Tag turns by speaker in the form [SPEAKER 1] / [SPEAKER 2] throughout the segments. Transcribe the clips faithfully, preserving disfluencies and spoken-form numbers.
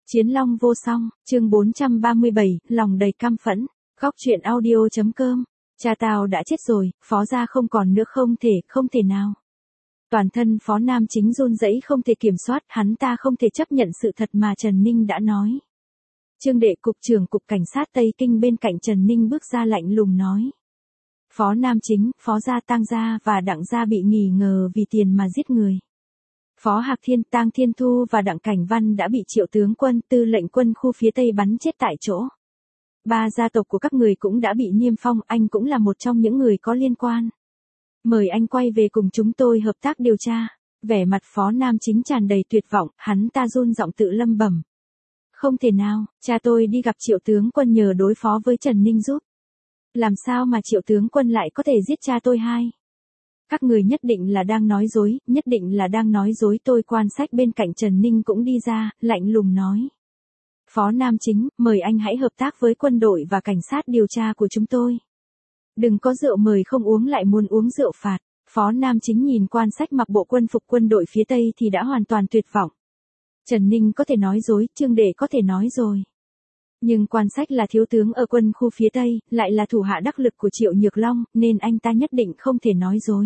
[SPEAKER 1] Chiến long vô song, chương bốn trăm ba mươi bảy, lòng đầy căm phẫn, góc truyện audio.com. Cha tao đã chết rồi, Phó gia không còn nữa, không thể, không thể nào. Toàn thân Phó Nam Chính run rẩy không thể kiểm soát, hắn ta không thể chấp nhận sự thật mà Trần Ninh đã nói. Trương Đệ, cục trưởng cục cảnh sát Tây Kinh bên cạnh Trần Ninh bước ra lạnh lùng nói. Phó Nam Chính, Phó gia, Tang gia và Đặng gia bị nghi ngờ vì tiền mà giết người. Phó Hạc Thiên, Tang Thiên Thu và Đặng Cảnh Văn đã bị Triệu tướng quân, tư lệnh quân khu phía Tây bắn chết tại chỗ. Ba gia tộc của các người cũng đã bị niêm phong, anh cũng là một trong những người có liên quan. Mời anh quay về cùng chúng tôi hợp tác điều tra. Vẻ mặt Phó Nam Chính tràn đầy tuyệt vọng, hắn ta run giọng tự lẩm bẩm. Không thể nào, cha tôi đi gặp Triệu tướng quân nhờ đối phó với Trần Ninh giúp. Làm sao mà Triệu tướng quân lại có thể giết cha tôi hay? Các người nhất định là đang nói dối, nhất định là đang nói dối. Tôi quan sát bên cạnh Trần Ninh cũng đi ra, lạnh lùng nói. Phó Nam Chính, mời anh hãy hợp tác với quân đội và cảnh sát điều tra của chúng tôi. Đừng có rượu mời không uống lại muốn uống rượu phạt. Phó Nam Chính nhìn quan sát mặc bộ quân phục quân đội phía Tây thì đã hoàn toàn tuyệt vọng. Trần Ninh có thể nói dối, Trương Đệ có thể nói rồi. Nhưng quan sát là thiếu tướng ở quân khu phía Tây, lại là thủ hạ đắc lực của Triệu Nhược Long, nên anh ta nhất định không thể nói dối.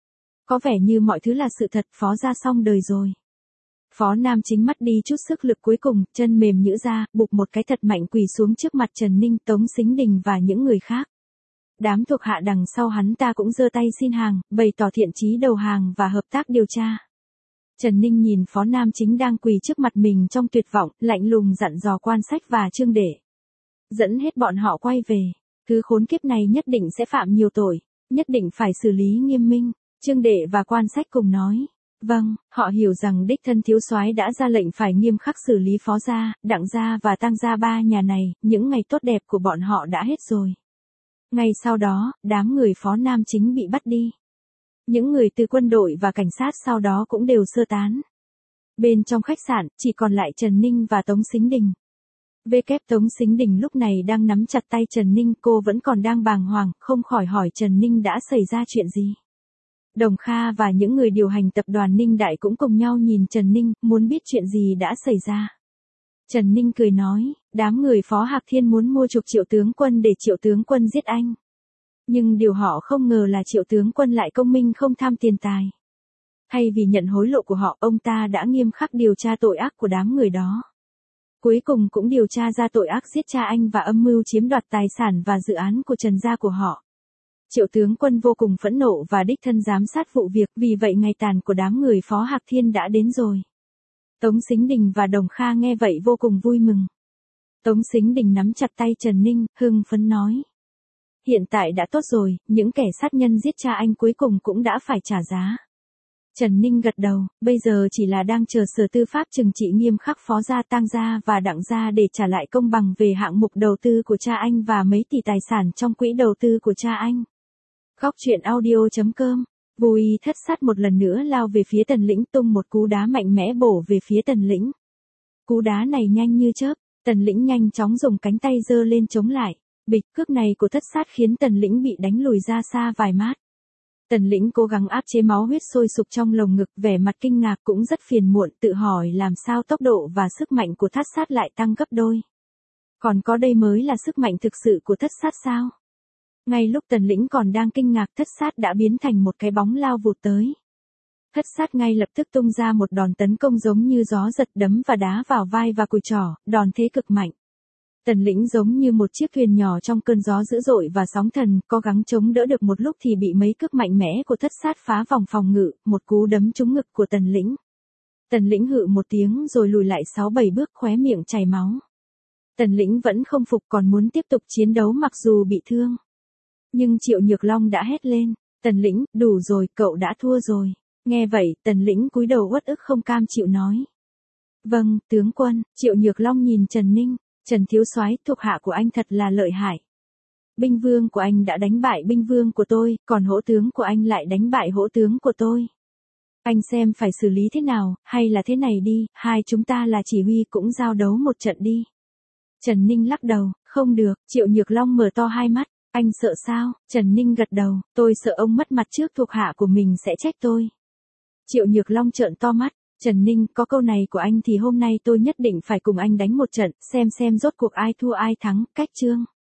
[SPEAKER 1] Có vẻ như mọi thứ là sự thật, Phó gia xong đời rồi. Phó Nam Chính mất đi chút sức lực cuối cùng, chân mềm nhũn ra, bụp một cái thật mạnh quỳ xuống trước mặt Trần Ninh, Tống Sính Đình và những người khác. Đám thuộc hạ đằng sau hắn ta cũng giơ tay xin hàng, bày tỏ thiện chí đầu hàng và hợp tác điều tra. Trần Ninh nhìn Phó Nam Chính đang quỳ trước mặt mình trong tuyệt vọng, lạnh lùng dặn dò quan sách và Trương Đệ. Dẫn hết bọn họ quay về, thứ khốn kiếp này nhất định sẽ phạm nhiều tội, nhất định phải xử lý nghiêm minh. Trương Đệ và quan sách cùng nói. Vâng, họ hiểu rằng đích thân thiếu soái đã ra lệnh phải nghiêm khắc xử lý Phó gia, Đặng gia và Tang gia, ba nhà này, những ngày tốt đẹp của bọn họ đã hết rồi. Ngay sau đó, đám người Phó Nam Chính bị bắt đi. Những người từ quân đội và cảnh sát sau đó cũng đều sơ tán. Bên trong khách sạn, chỉ còn lại Trần Ninh và Tống Sính Đình. Vê kép Tống Sính Đình lúc này đang nắm chặt tay Trần Ninh, cô vẫn còn đang bàng hoàng, không khỏi hỏi Trần Ninh đã xảy ra chuyện gì. Đồng Kha và những người điều hành tập đoàn Ninh Đại cũng cùng nhau nhìn Trần Ninh, muốn biết chuyện gì đã xảy ra. Trần Ninh cười nói, đám người Phó Hạc Thiên muốn mua chuộc Triệu tướng quân để Triệu tướng quân giết anh. Nhưng điều họ không ngờ là Triệu tướng quân lại công minh không tham tiền tài. Thay vì nhận hối lộ của họ, ông ta đã nghiêm khắc điều tra tội ác của đám người đó. Cuối cùng cũng điều tra ra tội ác giết cha anh và âm mưu chiếm đoạt tài sản và dự án của Trần gia của họ. Triệu tướng quân vô cùng phẫn nộ và đích thân giám sát vụ việc, vì vậy ngày tàn của đám người Phó Hạc Thiên đã đến rồi. Tống Sính Đình và Đồng Kha nghe vậy vô cùng vui mừng. Tống Sính Đình nắm chặt tay Trần Ninh, hưng phấn nói. Hiện tại đã tốt rồi, những kẻ sát nhân giết cha anh cuối cùng cũng đã phải trả giá. Trần Ninh gật đầu, bây giờ chỉ là đang chờ Sở Tư pháp trừng trị nghiêm khắc Phó gia, Tang gia và Đặng gia để trả lại công bằng về hạng mục đầu tư của cha anh và mấy tỷ tài sản trong quỹ đầu tư của cha anh. Góc truyện audio.com. Vui thất sát một lần nữa lao về phía Tần Lĩnh, tung một cú đá mạnh mẽ bổ về phía Tần Lĩnh. Cú đá này nhanh như chớp, Tần Lĩnh nhanh chóng dùng cánh tay giơ lên chống lại. Bịch, cước này của thất sát khiến Tần Lĩnh bị đánh lùi ra xa vài mét. Tần Lĩnh cố gắng áp chế máu huyết sôi sục trong lồng ngực, vẻ mặt kinh ngạc cũng rất phiền muộn, tự hỏi làm sao tốc độ và sức mạnh của thất sát lại tăng gấp đôi. Còn có đây mới là sức mạnh thực sự của thất sát sao? Ngay lúc Tần Lĩnh còn đang kinh ngạc, thất sát đã biến thành một cái bóng lao vụt tới. Thất sát ngay lập tức tung ra một đòn tấn công giống như gió giật, đấm và đá vào vai và cùi trỏ, đòn thế cực mạnh. Tần Lĩnh giống như một chiếc thuyền nhỏ trong cơn gió dữ dội và sóng thần, cố gắng chống đỡ được một lúc thì bị mấy cước mạnh mẽ của thất sát phá vòng phòng ngự, một cú đấm trúng ngực của Tần Lĩnh. Tần Lĩnh hự một tiếng rồi lùi lại sáu bảy bước, khóe miệng chảy máu. Tần Lĩnh vẫn không phục, còn muốn tiếp tục chiến đấu mặc dù bị thương. Nhưng Triệu Nhược Long đã hét lên, Tần Lĩnh, đủ rồi, cậu đã thua rồi. Nghe vậy, Tần Lĩnh cúi đầu uất ức không cam chịu nói. Vâng, tướng quân. Triệu Nhược Long nhìn Trần Ninh, Trần thiếu soái, thuộc hạ của anh thật là lợi hại. Binh vương của anh đã đánh bại binh vương của tôi, còn hỗ tướng của anh lại đánh bại hỗ tướng của tôi. Anh xem phải xử lý thế nào, hay là thế này đi, hai chúng ta là chỉ huy cũng giao đấu một trận đi. Trần Ninh lắc đầu, không được. Triệu Nhược Long mở to hai mắt. Anh sợ sao? Trần Ninh gật đầu, tôi sợ ông mất mặt trước thuộc hạ của mình sẽ trách tôi. Triệu Nhược Long trợn to mắt, Trần Ninh, có câu này của anh thì hôm nay tôi nhất định phải cùng anh đánh một trận, xem xem rốt cuộc ai thua ai thắng, cách chương.